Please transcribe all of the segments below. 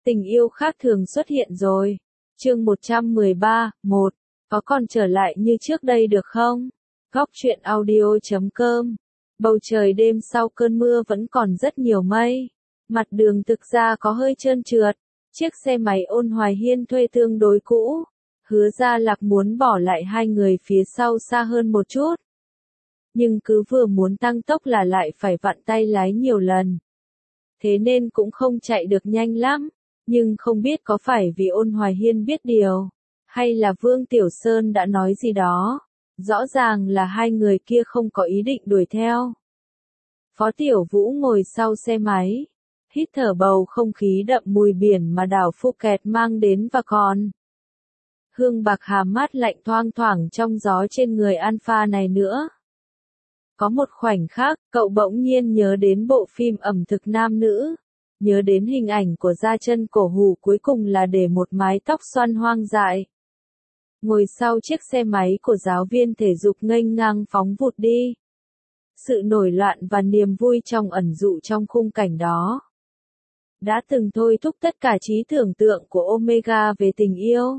Tình yêu khác thường xuất hiện rồi. Chương 113, 1. Có còn trở lại như trước đây được không? Góc truyện audio.com. Bầu trời đêm sau cơn mưa vẫn còn rất nhiều mây. Mặt đường thực ra có hơi trơn trượt. Chiếc xe máy Ôn Hoài Hiên thuê tương đối cũ. Hứa Gia Lạc muốn bỏ lại hai người phía sau xa hơn một chút. Nhưng cứ vừa muốn tăng tốc là lại phải vặn tay lái nhiều lần. Thế nên cũng không chạy được nhanh lắm. Nhưng không biết có phải vì Ôn Hoài Hiên biết điều, hay là Vương Tiểu Sơn đã nói gì đó. Rõ ràng là hai người kia không có ý định đuổi theo. Phó Tiểu Vũ ngồi sau xe máy, hít thở bầu không khí đậm mùi biển mà đảo Phuket mang đến và còn hương bạc hà mát lạnh thoang thoảng trong gió trên người Alpha này nữa. Có một khoảnh khắc, cậu bỗng nhiên nhớ đến bộ phim ẩm thực nam nữ. Nhớ đến hình ảnh của Gia Chân cổ hủ cuối cùng là để một mái tóc xoăn hoang dại. Ngồi sau chiếc xe máy của giáo viên thể dục nghênh ngang phóng vụt đi. Sự nổi loạn và niềm vui trong ẩn dụ trong khung cảnh đó đã từng thôi thúc tất cả trí tưởng tượng của Omega về tình yêu.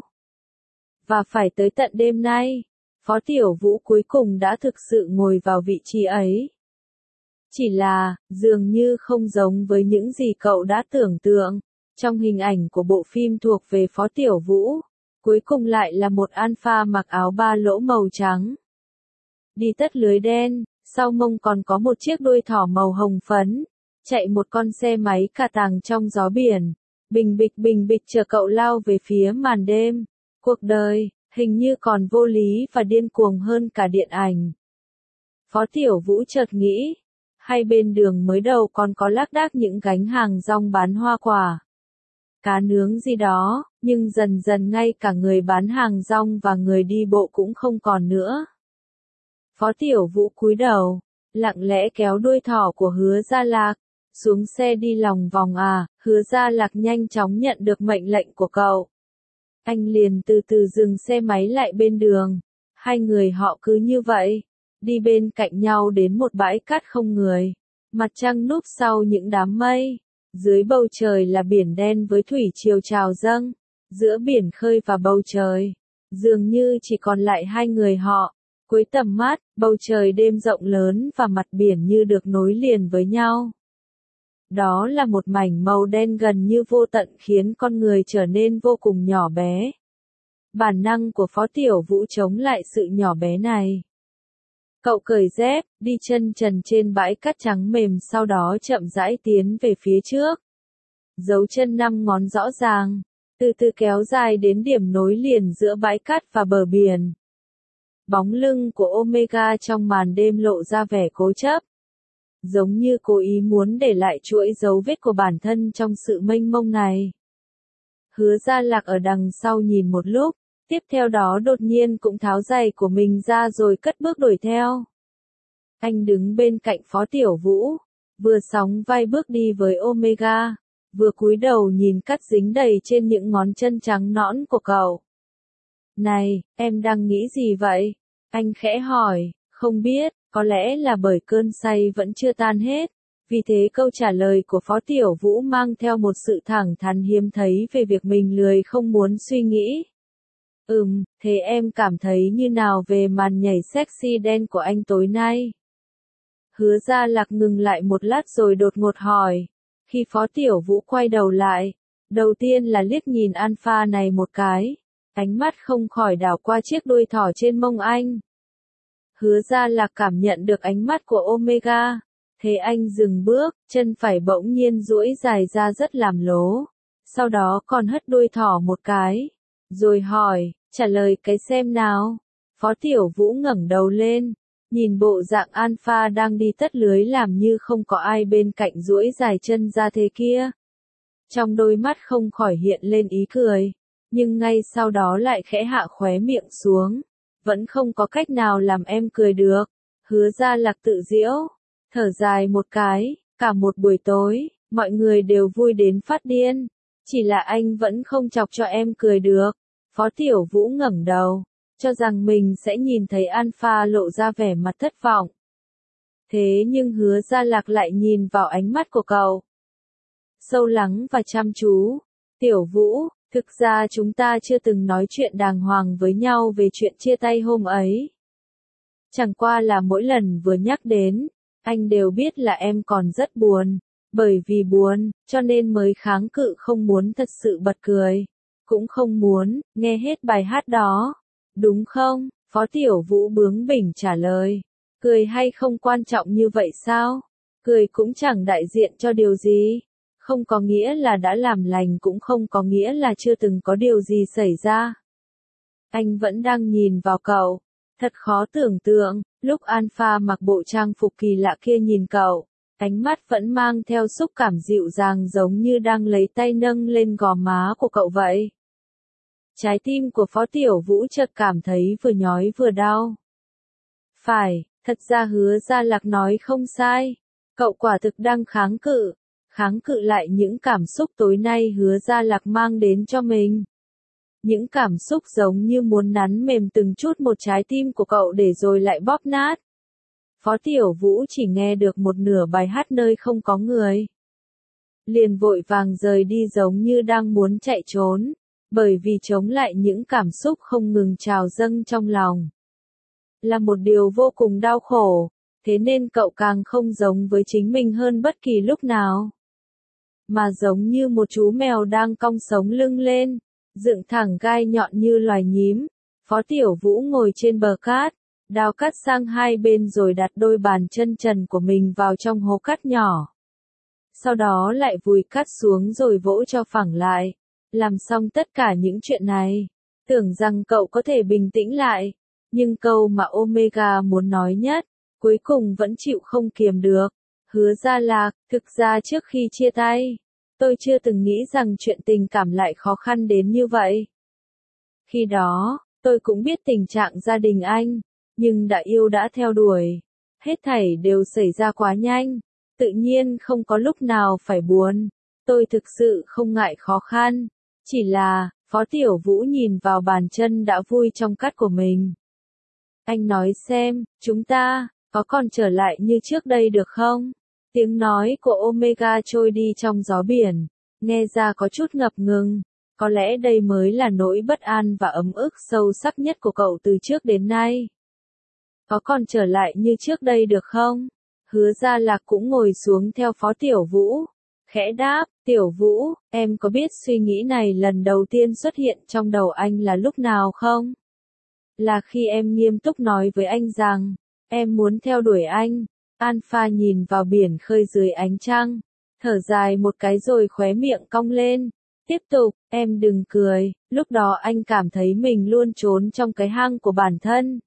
Và phải tới tận đêm nay, Phó Tiểu Vũ cuối cùng đã thực sự ngồi vào vị trí ấy. Chỉ là, dường như không giống với những gì cậu đã tưởng tượng. Trong hình ảnh của bộ phim thuộc về Phó Tiểu Vũ, cuối cùng lại là một alpha mặc áo ba lỗ màu trắng. Đi tất lưới đen, sau mông còn có một chiếc đuôi thỏ màu hồng phấn, chạy một con xe máy cà tàng trong gió biển. Bình bịch chờ cậu lao về phía màn đêm. Cuộc đời, hình như còn vô lý và điên cuồng hơn cả điện ảnh. Phó Tiểu Vũ chợt nghĩ. Hay bên đường mới đầu còn có lác đác những gánh hàng rong bán hoa quả, cá nướng gì đó, nhưng dần dần ngay cả người bán hàng rong và người đi bộ cũng không còn nữa. Phó Tiểu Vũ cúi đầu, lặng lẽ kéo đuôi thỏ của Hứa Gia Lạc, xuống xe đi lòng vòng Hứa Gia Lạc nhanh chóng nhận được mệnh lệnh của cậu. Anh liền từ từ dừng xe máy lại bên đường, hai người họ cứ như vậy. Đi bên cạnh nhau đến một bãi cát không người. Mặt trăng núp sau những đám mây. Dưới bầu trời là biển đen với thủy triều trào dâng. Giữa biển khơi và bầu trời, dường như chỉ còn lại hai người họ. Cuối tầm mắt, bầu trời đêm rộng lớn và mặt biển như được nối liền với nhau. Đó là một mảnh màu đen gần như vô tận khiến con người trở nên vô cùng nhỏ bé. Bản năng của Phó Tiểu Vũ chống lại sự nhỏ bé này. Cậu cởi dép, đi chân trần trên bãi cát trắng mềm sau đó chậm rãi tiến về phía trước. Dấu chân 5 ngón rõ ràng, từ từ kéo dài đến điểm nối liền giữa bãi cát và bờ biển. Bóng lưng của Omega trong màn đêm lộ ra vẻ cố chấp. Giống như cố ý muốn để lại chuỗi dấu vết của bản thân trong sự mênh mông này. Hứa Gia Lạc ở đằng sau nhìn một lúc. Tiếp theo đó đột nhiên cũng tháo giày của mình ra rồi cất bước đuổi theo. Anh đứng bên cạnh Phó Tiểu Vũ, vừa sóng vai bước đi với Omega, vừa cúi đầu nhìn cát dính đầy trên những ngón chân trắng nõn của cậu. Này, em đang nghĩ gì vậy? Anh khẽ hỏi, không biết, có lẽ là bởi cơn say vẫn chưa tan hết. Vì thế câu trả lời của Phó Tiểu Vũ mang theo một sự thẳng thắn hiếm thấy về việc mình lười không muốn suy nghĩ. Thế em cảm thấy như nào về màn nhảy sexy đen của anh tối nay? Hứa Gia Lạc ngừng lại một lát rồi đột ngột hỏi. Khi Phó Tiểu Vũ quay đầu lại, đầu tiên là liếc nhìn alpha này một cái, ánh mắt không khỏi đảo qua chiếc đuôi thỏ trên mông anh. Hứa Gia Lạc cảm nhận được ánh mắt của Omega, thế anh dừng bước, chân phải bỗng nhiên duỗi dài ra rất làm lố, sau đó còn hất đuôi thỏ một cái. Rồi hỏi, trả lời cái xem nào. Phó Tiểu Vũ ngẩng đầu lên, nhìn bộ dạng alpha đang đi tất lưới làm như không có ai bên cạnh duỗi dài chân ra thế kia. Trong đôi mắt không khỏi hiện lên ý cười, nhưng ngay sau đó lại khẽ hạ khóe miệng xuống. Vẫn không có cách nào làm em cười được. Hứa Gia Lạc tự giễu, thở dài một cái, cả một buổi tối, mọi người đều vui đến phát điên. Chỉ là anh vẫn không chọc cho em cười được. Phó Tiểu Vũ ngẩng đầu, cho rằng mình sẽ nhìn thấy alpha lộ ra vẻ mặt thất vọng. Thế nhưng Hứa Gia Lạc lại nhìn vào ánh mắt của cậu. Sâu lắng và chăm chú, Tiểu Vũ, thực ra chúng ta chưa từng nói chuyện đàng hoàng với nhau về chuyện chia tay hôm ấy. Chẳng qua là mỗi lần vừa nhắc đến, anh đều biết là em còn rất buồn. Bởi vì buồn, cho nên mới kháng cự không muốn thật sự bật cười. Cũng không muốn, nghe hết bài hát đó. Đúng không? Phó Tiểu Vũ bướng bỉnh trả lời. Cười hay không quan trọng như vậy sao? Cười cũng chẳng đại diện cho điều gì. Không có nghĩa là đã làm lành cũng không có nghĩa là chưa từng có điều gì xảy ra. Anh vẫn đang nhìn vào cậu. Thật khó tưởng tượng, lúc Alpha mặc bộ trang phục kỳ lạ kia nhìn cậu, ánh mắt vẫn mang theo xúc cảm dịu dàng giống như đang lấy tay nâng lên gò má của cậu vậy. Trái tim của Phó Tiểu Vũ chợt cảm thấy vừa nhói vừa đau. Phải, thật ra Hứa Gia Lạc nói không sai. Cậu quả thực đang kháng cự lại những cảm xúc tối nay Hứa Gia Lạc mang đến cho mình. Những cảm xúc giống như muốn nắn mềm từng chút một trái tim của cậu để rồi lại bóp nát. Phó Tiểu Vũ chỉ nghe được một nửa bài hát nơi không có người. Liền vội vàng rời đi giống như đang muốn chạy trốn, bởi vì chống lại những cảm xúc không ngừng trào dâng trong lòng. Là một điều vô cùng đau khổ, thế nên cậu càng không giống với chính mình hơn bất kỳ lúc nào. Mà giống như một chú mèo đang cong sống lưng lên, dựng thẳng gai nhọn như loài nhím. Phó Tiểu Vũ ngồi trên bờ cát, đào cát sang hai bên rồi đặt đôi bàn chân trần của mình vào trong hố cát nhỏ. Sau đó lại vùi cát xuống rồi vỗ cho phẳng lại. Làm xong tất cả những chuyện này, tưởng rằng cậu có thể bình tĩnh lại, nhưng câu mà Omega muốn nói nhất, cuối cùng vẫn chịu không kiềm được. Hứa Gia Lạc, thực ra trước khi chia tay, tôi chưa từng nghĩ rằng chuyện tình cảm lại khó khăn đến như vậy. Khi đó, tôi cũng biết tình trạng gia đình anh, nhưng đã yêu đã theo đuổi. Hết thảy đều xảy ra quá nhanh, tự nhiên không có lúc nào phải buồn. Tôi thực sự không ngại khó khăn, chỉ là, Phó Tiểu Vũ nhìn vào bàn chân đã vui trong cát của mình. Anh nói xem, chúng ta, có còn trở lại như trước đây được không? Tiếng nói của Omega trôi đi trong gió biển, nghe ra có chút ngập ngừng. Có lẽ đây mới là nỗi bất an và ấm ức sâu sắc nhất của cậu từ trước đến nay. Có còn trở lại như trước đây được không? Hứa Gia Lạc cũng ngồi xuống theo Phó Tiểu Vũ. Khẽ đáp, Tiểu Vũ, em có biết suy nghĩ này lần đầu tiên xuất hiện trong đầu anh là lúc nào không? Là khi em nghiêm túc nói với anh rằng, em muốn theo đuổi anh. Alpha nhìn vào biển khơi dưới ánh trăng, thở dài một cái rồi khóe miệng cong lên. Tiếp tục, em đừng cười, lúc đó anh cảm thấy mình luôn trốn trong cái hang của bản thân.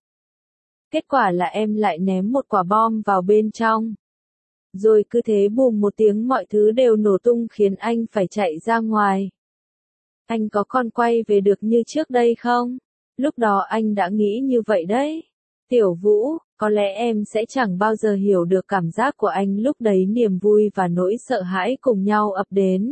Kết quả là em lại ném một quả bom vào bên trong. Rồi cứ thế bùm một tiếng mọi thứ đều nổ tung khiến anh phải chạy ra ngoài. Anh có còn quay về được như trước đây không? Lúc đó anh đã nghĩ như vậy đấy. Tiểu Vũ, có lẽ em sẽ chẳng bao giờ hiểu được cảm giác của anh lúc đấy, niềm vui và nỗi sợ hãi cùng nhau ập đến.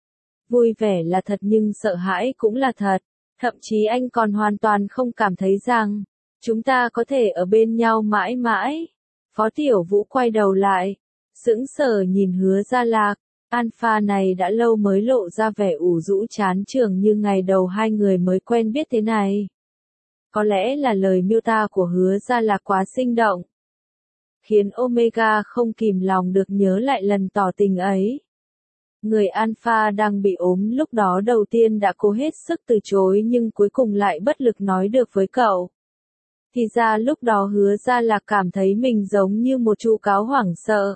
Vui vẻ là thật nhưng sợ hãi cũng là thật. Thậm chí anh còn hoàn toàn không cảm thấy rằng, chúng ta có thể ở bên nhau mãi mãi. Phó Tiểu Vũ quay đầu lại, sững sờ nhìn Hứa Gia Lạc. Alpha này đã lâu mới lộ ra vẻ ủ rũ chán chường như ngày đầu hai người mới quen biết thế này. Có lẽ là lời miêu tả của Hứa Gia Lạc quá sinh động, khiến Omega không kìm lòng được nhớ lại lần tỏ tình ấy. Người Alpha đang bị ốm lúc đó đầu tiên đã cố hết sức từ chối nhưng cuối cùng lại bất lực nói được với cậu. Thì ra lúc đó Hứa Gia Lạc cảm thấy mình giống như một chú cáo hoảng sợ.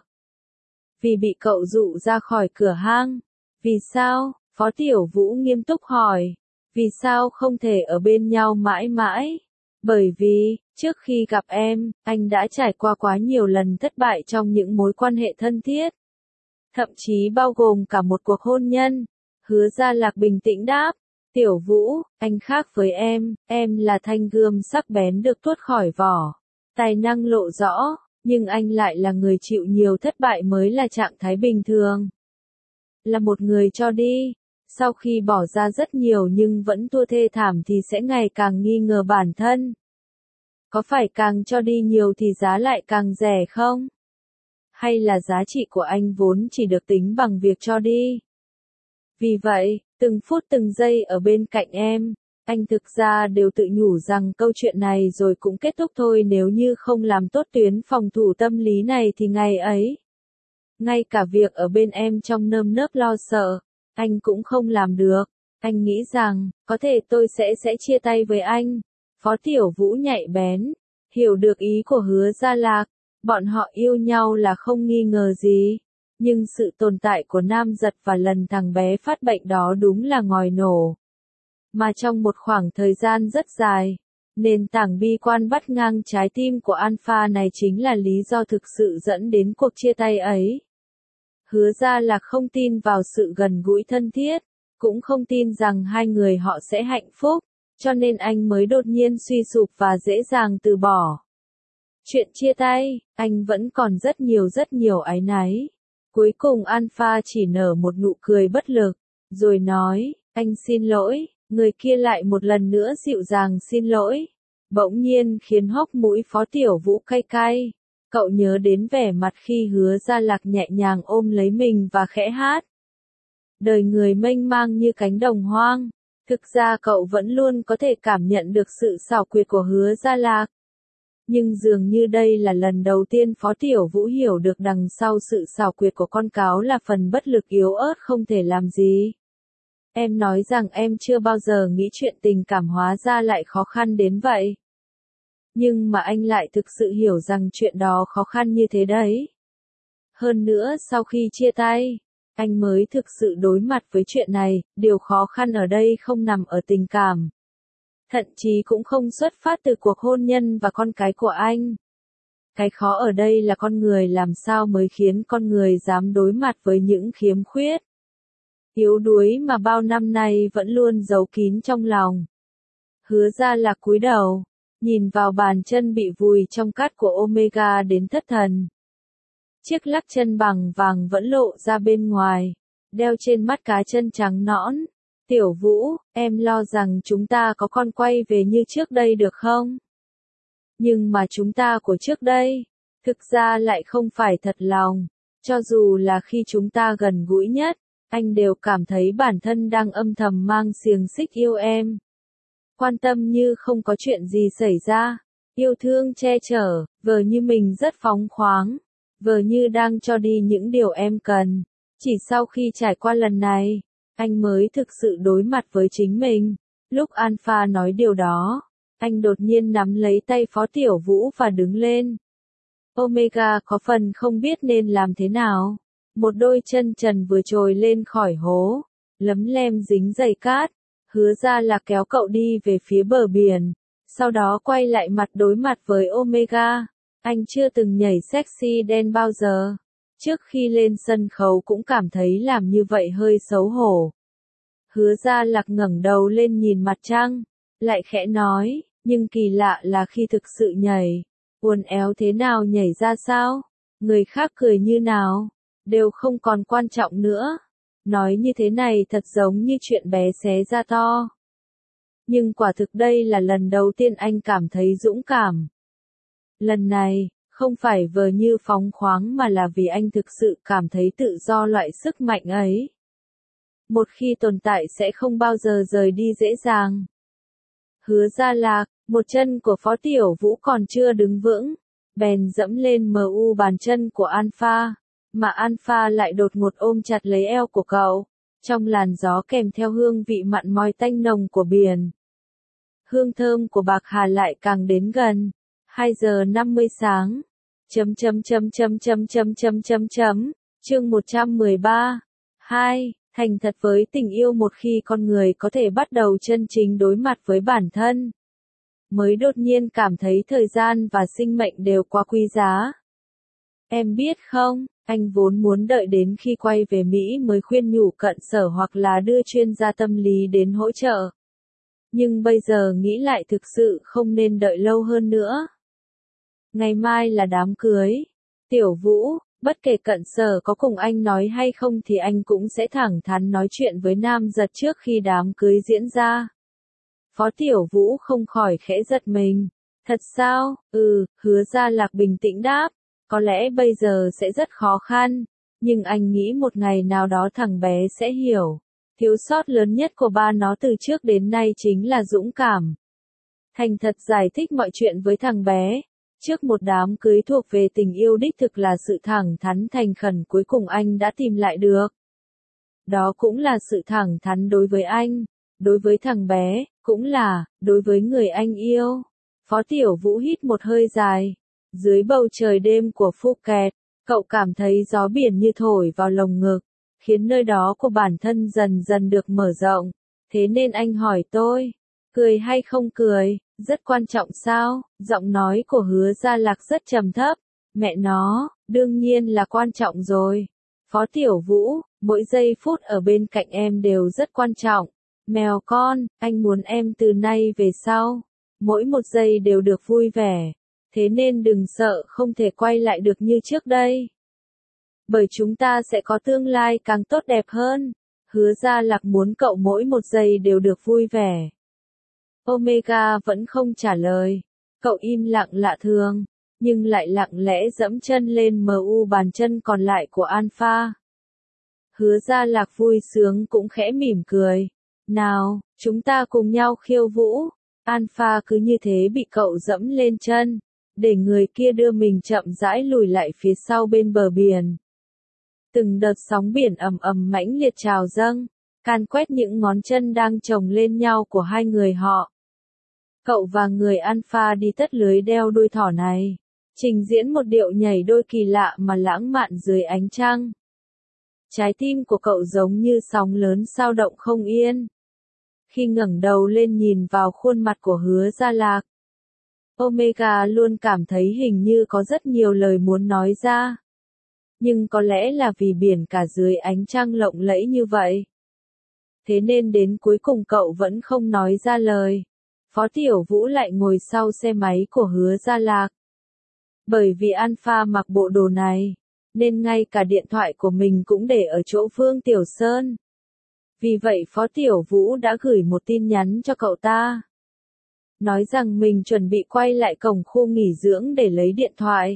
Vì bị cậu dụ ra khỏi cửa hang. Vì sao? Phó Tiểu Vũ nghiêm túc hỏi. Vì sao không thể ở bên nhau mãi mãi? Bởi vì, trước khi gặp em, anh đã trải qua quá nhiều lần thất bại trong những mối quan hệ thân thiết. Thậm chí bao gồm cả một cuộc hôn nhân. Hứa Gia Lạc bình tĩnh đáp. Tiểu Vũ, anh khác với em là thanh gươm sắc bén được tuốt khỏi vỏ. Tài năng lộ rõ, nhưng anh lại là người chịu nhiều thất bại mới là trạng thái bình thường. Là một người cho đi. Sau khi bỏ ra rất nhiều nhưng vẫn thua thê thảm thì sẽ ngày càng nghi ngờ bản thân. Có phải càng cho đi nhiều thì giá lại càng rẻ không? Hay là giá trị của anh vốn chỉ được tính bằng việc cho đi? Vì vậy, từng phút từng giây ở bên cạnh em. Anh thực ra đều tự nhủ rằng câu chuyện này rồi cũng kết thúc thôi, nếu như không làm tốt tuyến phòng thủ tâm lý này thì ngày ấy. Ngay cả việc ở bên em trong nơm nớp lo sợ, anh cũng không làm được. Anh nghĩ rằng, có thể tôi sẽ chia tay với anh. Phó Tiểu Vũ nhạy bén, hiểu được ý của Hứa Gia Lạc. Bọn họ yêu nhau là không nghi ngờ gì. Nhưng sự tồn tại của Nam Giật và lần thằng bé phát bệnh đó đúng là ngòi nổ. Mà trong một khoảng thời gian rất dài, nền tảng bi quan bắt ngang trái tim của Alpha này chính là lý do thực sự dẫn đến cuộc chia tay ấy. Hứa Gia Lạc không tin vào sự gần gũi thân thiết, cũng không tin rằng hai người họ sẽ hạnh phúc, cho nên anh mới đột nhiên suy sụp và dễ dàng từ bỏ. Chuyện chia tay, anh vẫn còn rất nhiều áy náy. Cuối cùng Alpha chỉ nở một nụ cười bất lực, rồi nói, anh xin lỗi, người kia lại một lần nữa dịu dàng xin lỗi. Bỗng nhiên khiến hốc mũi Phó Tiểu Vũ cay cay. Cậu nhớ đến vẻ mặt khi Hứa Gia Lạc nhẹ nhàng ôm lấy mình và khẽ hát. Đời người mênh mang như cánh đồng hoang. Thực ra cậu vẫn luôn có thể cảm nhận được sự xảo quyệt của Hứa Gia Lạc. Nhưng dường như đây là lần đầu tiên Phó Tiểu Vũ hiểu được đằng sau sự xảo quyệt của con cáo là phần bất lực yếu ớt không thể làm gì. Em nói rằng em chưa bao giờ nghĩ chuyện tình cảm hóa ra lại khó khăn đến vậy. Nhưng mà anh lại thực sự hiểu rằng chuyện đó khó khăn như thế đấy. Hơn nữa sau khi chia tay, anh mới thực sự đối mặt với chuyện này, điều khó khăn ở đây không nằm ở tình cảm. Thậm chí cũng không xuất phát từ cuộc hôn nhân và con cái của anh. Cái khó ở đây là con người làm sao mới khiến con người dám đối mặt với những khiếm khuyết yếu đuối mà bao năm nay vẫn luôn giấu kín trong lòng. Hứa Gia Lạc cúi đầu, nhìn vào bàn chân bị vùi trong cát của Omega đến thất thần. Chiếc lắc chân bằng vàng vẫn lộ ra bên ngoài, đeo trên mắt cá chân trắng nõn. Tiểu Vũ, em lo rằng chúng ta có con quay về như trước đây được không? Nhưng mà chúng ta của trước đây, thực ra lại không phải thật lòng. Cho dù là khi chúng ta gần gũi nhất, anh đều cảm thấy bản thân đang âm thầm mang xiềng xích yêu em. Quan tâm như không có chuyện gì xảy ra, yêu thương che chở, vờ như mình rất phóng khoáng, vờ như đang cho đi những điều em cần. Chỉ sau khi trải qua lần này, anh mới thực sự đối mặt với chính mình. Lúc Alpha nói điều đó, anh đột nhiên nắm lấy tay Phó Tiểu Vũ và đứng lên. Omega có phần không biết nên làm thế nào. Một đôi chân trần vừa trồi lên khỏi hố, lấm lem dính dày cát. Hứa Gia Lạc kéo cậu đi về phía bờ biển, sau đó quay lại mặt đối mặt với Omega. Anh chưa từng nhảy sexy dance bao giờ. Trước khi lên sân khấu cũng cảm thấy làm như vậy hơi xấu hổ. Hứa Gia Lạc ngẩng đầu lên nhìn mặt trăng, lại khẽ nói, nhưng kỳ lạ là khi thực sự nhảy, uốn éo thế nào nhảy ra sao, người khác cười như nào, đều không còn quan trọng nữa. Nói như thế này thật giống như chuyện bé xé ra to. Nhưng quả thực đây là lần đầu tiên anh cảm thấy dũng cảm. Lần này, không phải vờ như phóng khoáng mà là vì anh thực sự cảm thấy tự do loại sức mạnh ấy. Một khi tồn tại sẽ không bao giờ rời đi dễ dàng. Hứa Gia Lạc, một chân của Phó Tiểu Vũ còn chưa đứng vững, bèn dẫm lên mu bàn chân của Alpha, mà Alpha lại đột ngột ôm chặt lấy eo của cậu, trong làn gió kèm theo hương vị mặn mòi tanh nồng của biển. Hương thơm của bạc hà lại càng đến gần. 2 giờ 50 sáng. Chương 113. 2. Thành thật với tình yêu. Một khi con người có thể bắt đầu chân chính đối mặt với bản thân, mới đột nhiên cảm thấy thời gian và sinh mệnh đều quá quý giá. Em biết không, anh vốn muốn đợi đến khi quay về Mỹ mới khuyên nhủ cận sở hoặc là đưa chuyên gia tâm lý đến hỗ trợ. Nhưng bây giờ nghĩ lại thực sự không nên đợi lâu hơn nữa. Ngày mai là đám cưới. Tiểu Vũ, bất kể cận sở có cùng anh nói hay không thì anh cũng sẽ thẳng thắn nói chuyện với Nam Giật trước khi đám cưới diễn ra. Phó Tiểu Vũ không khỏi khẽ giật mình. Thật sao? Hứa Gia Lạc bình tĩnh đáp. Có lẽ bây giờ sẽ rất khó khăn, nhưng anh nghĩ một ngày nào đó thằng bé sẽ hiểu. Thiếu sót lớn nhất của ba nó từ trước đến nay chính là dũng cảm. Thành thật giải thích mọi chuyện với thằng bé. Trước một đám cưới thuộc về tình yêu đích thực là sự thẳng thắn thành khẩn cuối cùng anh đã tìm lại được. Đó cũng là sự thẳng thắn đối với anh, đối với thằng bé, cũng là, đối với người anh yêu. Phó Tiểu Vũ hít một hơi dài. Dưới bầu trời đêm của Phuket, cậu cảm thấy gió biển như thổi vào lồng ngực, khiến nơi đó của bản thân dần dần được mở rộng. Thế nên anh hỏi tôi, cười hay không cười, rất quan trọng sao? Giọng nói của Hứa Gia Lạc rất trầm thấp. Mẹ nó, đương nhiên là quan trọng rồi. Phó Tiểu Vũ, mỗi giây phút ở bên cạnh em đều rất quan trọng. Mèo con, anh muốn em từ nay về sau, mỗi một giây đều được vui vẻ. Thế nên đừng sợ không thể quay lại được như trước đây. Bởi chúng ta sẽ có tương lai càng tốt đẹp hơn. Hứa Gia Lạc muốn cậu mỗi một giây đều được vui vẻ. Omega vẫn không trả lời. Cậu im lặng lạ thường, nhưng lại lặng lẽ dẫm chân lên mu bàn chân còn lại của Alpha. Hứa Gia Lạc vui sướng cũng khẽ mỉm cười. Nào, chúng ta cùng nhau khiêu vũ. Alpha cứ như thế bị cậu dẫm lên chân, để người kia đưa mình chậm rãi lùi lại phía sau bên bờ biển. Từng đợt sóng biển ầm ầm mãnh liệt trào dâng, can quét những ngón chân đang chồng lên nhau của hai người họ. Cậu và người Alpha đi tất lưới đeo đuôi thỏ này, trình diễn một điệu nhảy đôi kỳ lạ mà lãng mạn dưới ánh trăng. Trái tim của cậu giống như sóng lớn xao động không yên. Khi ngẩng đầu lên nhìn vào khuôn mặt của Hứa Gia Lạc, Omega luôn cảm thấy hình như có rất nhiều lời muốn nói ra. Nhưng có lẽ là vì biển cả dưới ánh trăng lộng lẫy như vậy. Thế nên đến cuối cùng cậu vẫn không nói ra lời. Phó Tiểu Vũ lại ngồi sau xe máy của Hứa Gia Lạc. Bởi vì Alpha mặc bộ đồ này, nên ngay cả điện thoại của mình cũng để ở chỗ Vương Tiểu Sơn. Vì vậy Phó Tiểu Vũ đã gửi một tin nhắn cho cậu ta. Nói rằng mình chuẩn bị quay lại cổng khu nghỉ dưỡng để lấy điện thoại.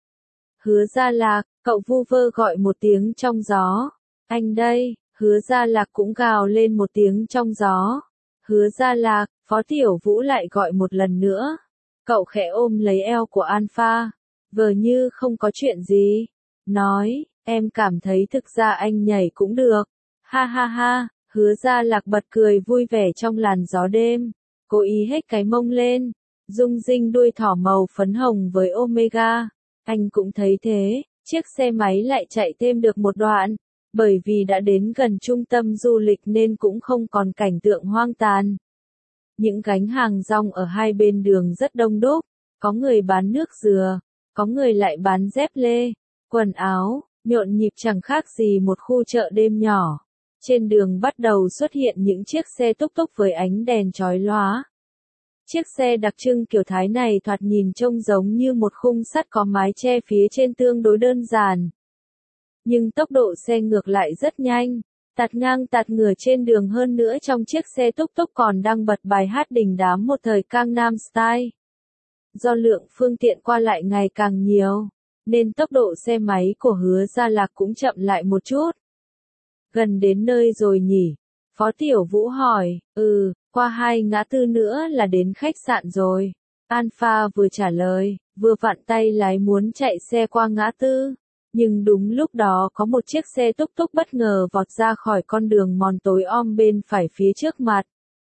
Hứa Gia Lạc, cậu vu vơ gọi một tiếng trong gió. Anh đây, Hứa Gia Lạc cũng gào lên một tiếng trong gió. Hứa Gia Lạc, Phó Tiểu Vũ lại gọi một lần nữa. Cậu khẽ ôm lấy eo của Alpha, vờ như không có chuyện gì. Nói, em cảm thấy thực ra anh nhảy cũng được. Ha ha ha, Hứa Gia Lạc bật cười vui vẻ trong làn gió đêm. Cố ý hết cái mông lên, rung rinh đuôi thỏ màu phấn hồng với Omega. Anh cũng thấy thế, chiếc xe máy lại chạy thêm được một đoạn, bởi vì đã đến gần trung tâm du lịch nên cũng không còn cảnh tượng hoang tàn. Những gánh hàng rong ở hai bên đường rất đông đúc, có người bán nước dừa, có người lại bán dép lê, quần áo, nhộn nhịp chẳng khác gì một khu chợ đêm nhỏ. Trên đường bắt đầu xuất hiện những chiếc xe túc túc với ánh đèn chói lóa. Chiếc xe đặc trưng kiểu Thái này thoạt nhìn trông giống như một khung sắt có mái che phía trên tương đối đơn giản. Nhưng tốc độ xe ngược lại rất nhanh, tạt ngang tạt ngửa trên đường, hơn nữa trong chiếc xe túc túc còn đang bật bài hát đình đám một thời Gangnam Style. Do lượng phương tiện qua lại ngày càng nhiều, nên tốc độ xe máy của Hứa Gia Lạc cũng chậm lại một chút. Gần đến nơi rồi nhỉ? Phó Tiểu Vũ hỏi. Qua 2 ngã tư nữa là đến khách sạn rồi. Alpha vừa trả lời, vừa vặn tay lái muốn chạy xe qua ngã tư. Nhưng đúng lúc đó có một chiếc xe túc túc bất ngờ vọt ra khỏi con đường mòn tối om bên phải phía trước mặt.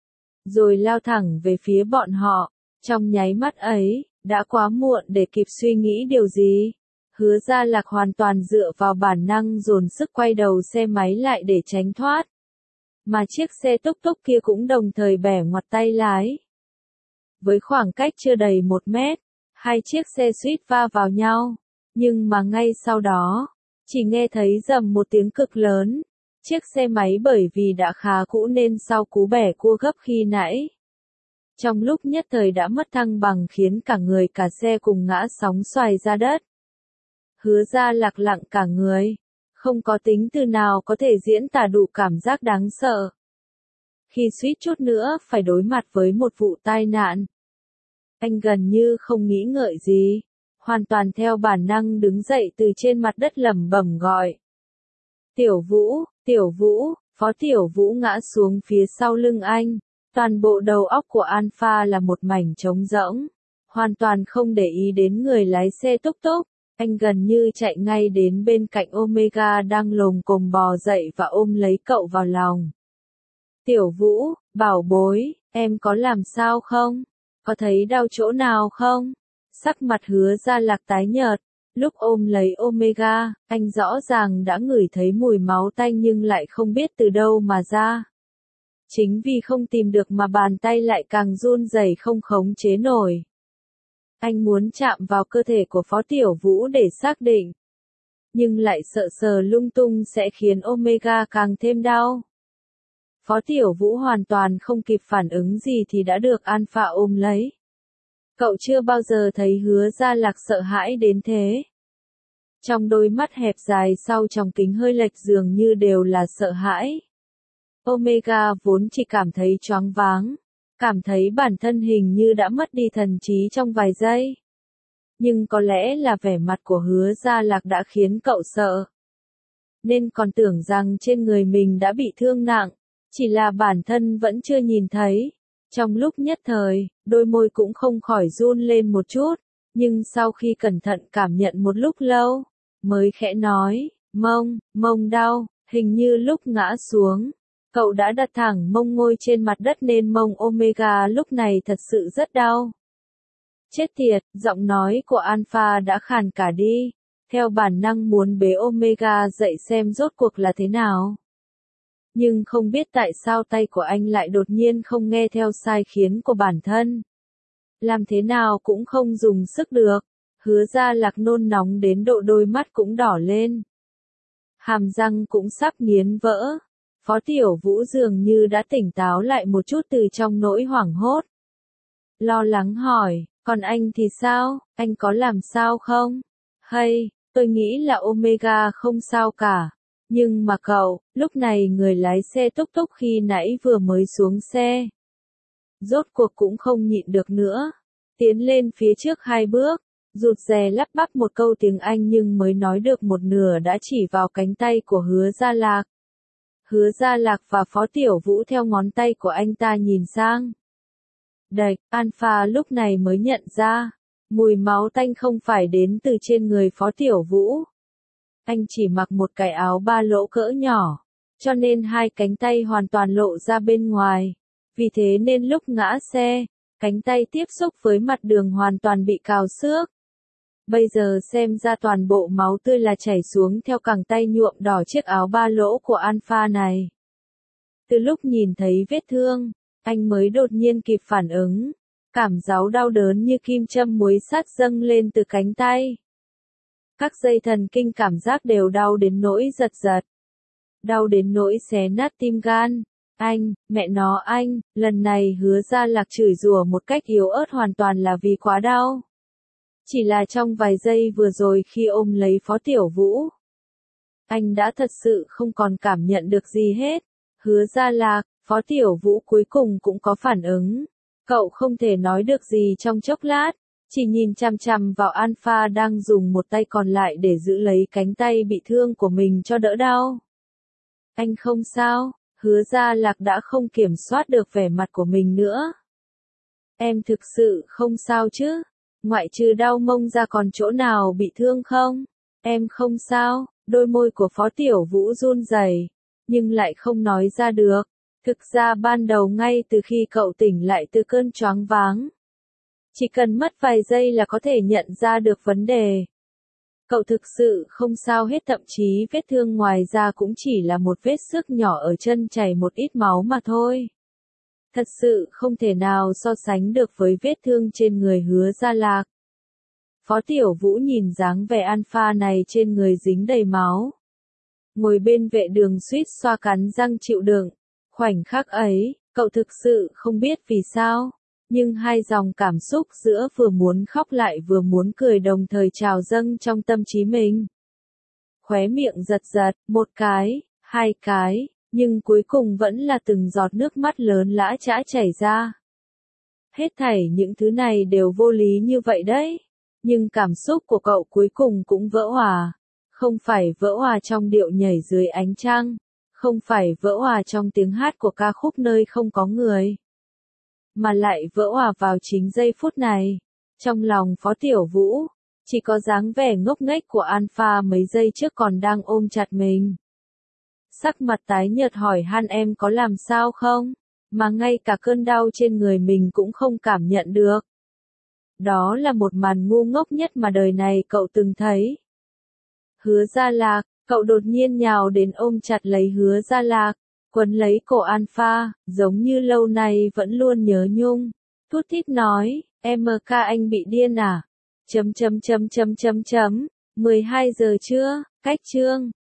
Rồi lao thẳng về phía bọn họ. Trong nháy mắt ấy, đã quá muộn để kịp suy nghĩ điều gì. Hứa Gia Lạc hoàn toàn dựa vào bản năng dồn sức quay đầu xe máy lại để tránh thoát. Mà chiếc xe túc túc kia cũng đồng thời bẻ ngoặt tay lái. Với khoảng cách chưa đầy 1 mét, hai chiếc xe suýt va vào nhau. Nhưng mà ngay sau đó, chỉ nghe thấy rầm một tiếng cực lớn. Chiếc xe máy bởi vì đã khá cũ nên sau cú bẻ cua gấp khi nãy, trong lúc nhất thời đã mất thăng bằng khiến cả người cả xe cùng ngã sóng xoài ra đất. Hứa Gia Lạc lặng cả người. Không có tính từ nào có thể diễn tả đủ cảm giác đáng sợ. Khi suýt chút nữa phải đối mặt với một vụ tai nạn. Anh gần như không nghĩ ngợi gì. Hoàn toàn theo bản năng đứng dậy từ trên mặt đất lẩm bẩm gọi. Tiểu Vũ, Tiểu Vũ, Phó Tiểu Vũ ngã xuống phía sau lưng anh. Toàn bộ đầu óc của Alpha là một mảnh trống rỗng. Hoàn toàn không để ý đến người lái xe túc túc. Anh gần như chạy ngay đến bên cạnh Omega đang lồm cồm bò dậy và ôm lấy cậu vào lòng. Tiểu Vũ, bảo bối, em có làm sao không? Có thấy đau chỗ nào không? Sắc mặt Hứa Gia Lạc tái nhợt. Lúc ôm lấy Omega, anh rõ ràng đã ngửi thấy mùi máu tanh nhưng lại không biết từ đâu mà ra. Chính vì không tìm được mà bàn tay lại càng run rẩy không khống chế nổi. Anh muốn chạm vào cơ thể của Phó Tiểu Vũ để xác định. Nhưng lại sợ sờ lung tung sẽ khiến Omega càng thêm đau. Phó Tiểu Vũ hoàn toàn không kịp phản ứng gì thì đã được Alpha ôm lấy. Cậu chưa bao giờ thấy Hứa Gia Lạc sợ hãi đến thế. Trong đôi mắt hẹp dài sau tròng kính hơi lệch dường như đều là sợ hãi. Omega vốn chỉ cảm thấy choáng váng, cảm thấy bản thân hình như đã mất đi thần trí trong vài giây. Nhưng có lẽ là vẻ mặt của Hứa Gia Lạc đã khiến cậu sợ. Nên còn tưởng rằng trên người mình đã bị thương nặng, chỉ là bản thân vẫn chưa nhìn thấy. Trong lúc nhất thời, đôi môi cũng không khỏi run lên một chút, nhưng sau khi cẩn thận cảm nhận một lúc lâu, mới khẽ nói, mông đau, hình như lúc ngã xuống. Cậu đã đặt thẳng mông ngồi trên mặt đất nên mông Omega lúc này thật sự rất đau. Chết tiệt, giọng nói của Alpha đã khàn cả đi, theo bản năng muốn bế Omega dậy xem rốt cuộc là thế nào. Nhưng không biết tại sao tay của anh lại đột nhiên không nghe theo sai khiến của bản thân. Làm thế nào cũng không dùng sức được, Hứa Gia Lạc nôn nóng đến độ đôi mắt cũng đỏ lên. Hàm răng cũng sắp nghiến vỡ. Phó Tiểu Vũ dường như đã tỉnh táo lại một chút từ trong nỗi hoảng hốt. Lo lắng hỏi, còn anh thì sao, anh có làm sao không? Hay, tôi nghĩ là Omega không sao cả. Nhưng mà cậu, lúc này người lái xe túc túc khi nãy vừa mới xuống xe. Rốt cuộc cũng không nhịn được nữa. Tiến lên phía trước 2 bước, rụt rè lắp bắp một câu tiếng Anh nhưng mới nói được một nửa đã chỉ vào cánh tay của Hứa Gia Lạc. Hứa Gia Lạc và Phó Tiểu Vũ theo ngón tay của anh ta nhìn sang. Đạch, Alpha lúc này mới nhận ra, mùi máu tanh không phải đến từ trên người Phó Tiểu Vũ. Anh chỉ mặc một cái áo ba lỗ cỡ nhỏ, cho nên 2 cánh tay hoàn toàn lộ ra bên ngoài. Vì thế nên lúc ngã xe, cánh tay tiếp xúc với mặt đường hoàn toàn bị cào xước. Bây giờ xem ra toàn bộ máu tươi là chảy xuống theo cẳng tay nhuộm đỏ chiếc áo ba lỗ của Alpha này. Từ lúc nhìn thấy vết thương, anh mới đột nhiên kịp phản ứng. Cảm giác đau đớn như kim châm muối sắt dâng lên từ cánh tay. Các dây thần kinh cảm giác đều đau đến nỗi giật giật. Đau đến nỗi xé nát tim gan. Anh, mẹ nó anh, lần này Hứa Gia Lạc chửi rủa một cách yếu ớt hoàn toàn là vì quá đau. Chỉ là trong vài giây vừa rồi khi ôm lấy Phó Tiểu Vũ, anh đã thật sự không còn cảm nhận được gì hết. Hứa Gia Lạc, Phó Tiểu Vũ cuối cùng cũng có phản ứng. Cậu không thể nói được gì trong chốc lát, chỉ nhìn chằm chằm vào Alpha đang dùng một tay còn lại để giữ lấy cánh tay bị thương của mình cho đỡ đau. Anh không sao, Hứa Gia Lạc đã không kiểm soát được vẻ mặt của mình nữa. Em thực sự không sao chứ? Ngoại trừ đau mông ra còn chỗ nào bị thương không? Em không sao, đôi môi của Phó Tiểu Vũ run rẩy, nhưng lại không nói ra được. Thực ra ban đầu ngay từ khi cậu tỉnh lại từ cơn choáng váng, chỉ cần mất vài giây là có thể nhận ra được vấn đề. Cậu thực sự không sao hết, thậm chí vết thương ngoài da cũng chỉ là một vết xước nhỏ ở chân chảy một ít máu mà thôi. Thật sự không thể nào so sánh được với vết thương trên người Hứa Gia Lạc. Phó Tiểu Vũ nhìn dáng vẻ Alpha này trên người dính đầy máu. Ngồi bên vệ đường suýt xoa cắn răng chịu đựng. Khoảnh khắc ấy, cậu thực sự không biết vì sao, nhưng 2 dòng cảm xúc giữa vừa muốn khóc lại vừa muốn cười đồng thời trào dâng trong tâm trí mình. Khóe miệng giật giật, 1 cái, 2 cái, nhưng cuối cùng vẫn là từng giọt nước mắt lớn lã chã chảy ra. Hết thảy những thứ này đều vô lý như vậy đấy, nhưng cảm xúc của cậu cuối cùng cũng vỡ hòa. Không phải vỡ hòa trong điệu nhảy dưới ánh trăng, Không phải vỡ òa trong tiếng hát của ca khúc nơi không có người, mà lại vỡ òa vào chính giây phút này. Trong lòng Phó Tiểu Vũ, chỉ có dáng vẻ ngốc nghếch của Alpha mấy giây trước còn đang ôm chặt mình. Sắc mặt tái nhợt hỏi han em có làm sao không, mà ngay cả cơn đau trên người mình cũng không cảm nhận được. Đó là một màn ngu ngốc nhất mà đời này cậu từng thấy. Hứa Gia Lạc, cậu đột nhiên nhào đến ôm chặt lấy Hứa Gia Lạc, quấn lấy cổ Alpha, giống như lâu nay vẫn luôn nhớ nhung. Thút thít nói, MK anh bị điên à? 12 giờ trưa, cách chương.